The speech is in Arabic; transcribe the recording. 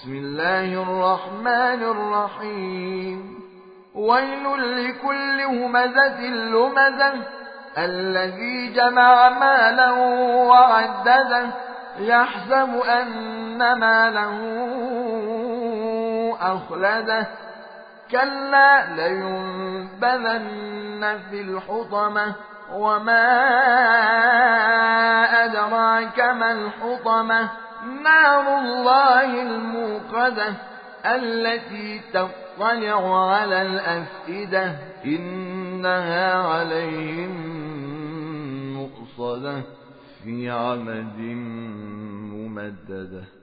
بسم الله الرحمن الرحيم ويل لكل همزة لمزة الذي جمع مالا وعدده يحسب أن ماله أخلده كلا لينبذن في الحطمة وما أدراك ما الحطمة نار الله الموقدة التي تطلع على الأفئدة إنها عليهم مؤصدة في عمد ممددة.